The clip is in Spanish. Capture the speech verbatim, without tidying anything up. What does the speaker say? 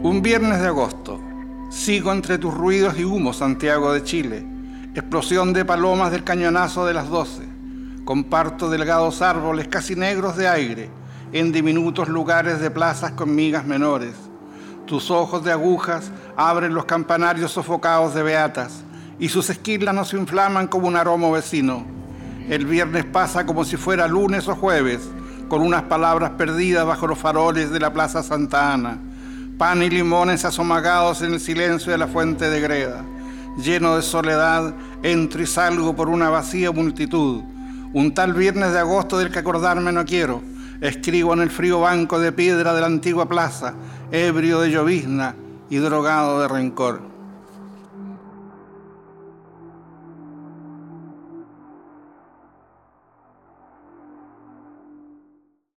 Un viernes de agosto, sigo entre tus ruidos y humos, Santiago de Chile. Explosión de palomas del cañonazo de las doce. Comparto delgados árboles casi negros de aire en diminutos lugares de plazas con migas menores. Tus ojos de agujas abren los campanarios sofocados de beatas y sus esquilas no se inflaman como un aromo vecino. El viernes pasa como si fuera lunes o jueves, con unas palabras perdidas bajo los faroles de la Plaza Santa Ana. Pan y limones asomagados en el silencio de la fuente de greda. Lleno de soledad, entro y salgo por una vacía multitud. Un tal viernes de agosto del que acordarme no quiero. Escribo en el frío banco de piedra de la antigua plaza, ebrio de llovizna y drogado de rencor.